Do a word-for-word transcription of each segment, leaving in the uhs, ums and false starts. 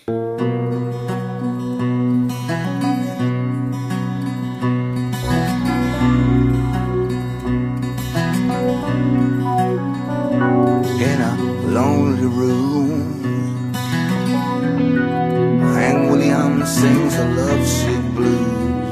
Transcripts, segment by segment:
In a lonely room, Hank Williams sings a lovesick blues.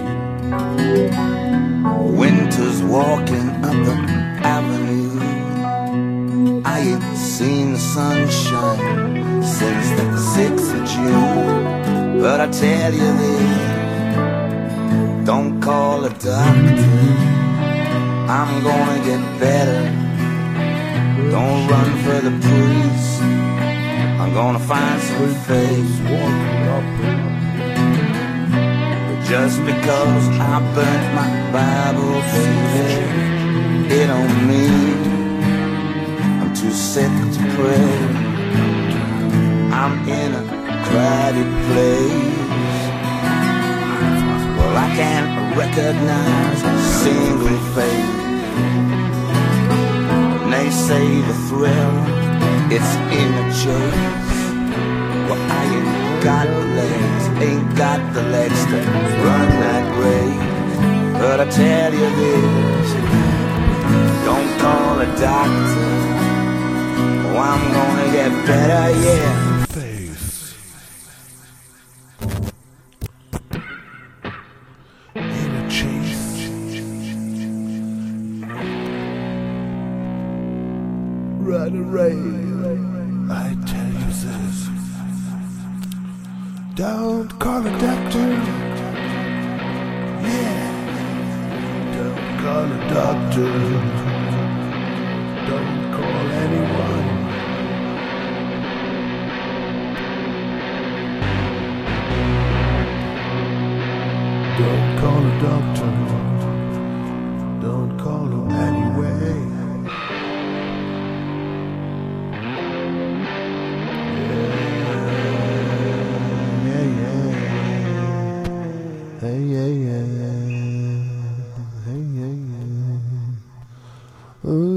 Winter's walking up the avenue. I ain't seen the sunshine since the sixth of June. But I tell you this, don't call a doctor, I'm gonna get better. Don't run for the priest, I'm gonna find some faith. But just because I burnt my Bible, baby, it don't mean I'm too sick to pray. I'm in a crowded place. Well, I can't recognize a single face. They say the thrill, it's in the chase. Well, I ain't got the legs, ain't got the legs to run that race. But I tell you this, don't call a doctor, oh, I'm gonna get better, yeah. Run away. I tell you this, don't call a doctor. Yeah, don't call a doctor. Don't call anyone. Don't call a doctor. Don't call him anyway. Hey, yeah, yeah. Hey, yeah, yeah. Ooh.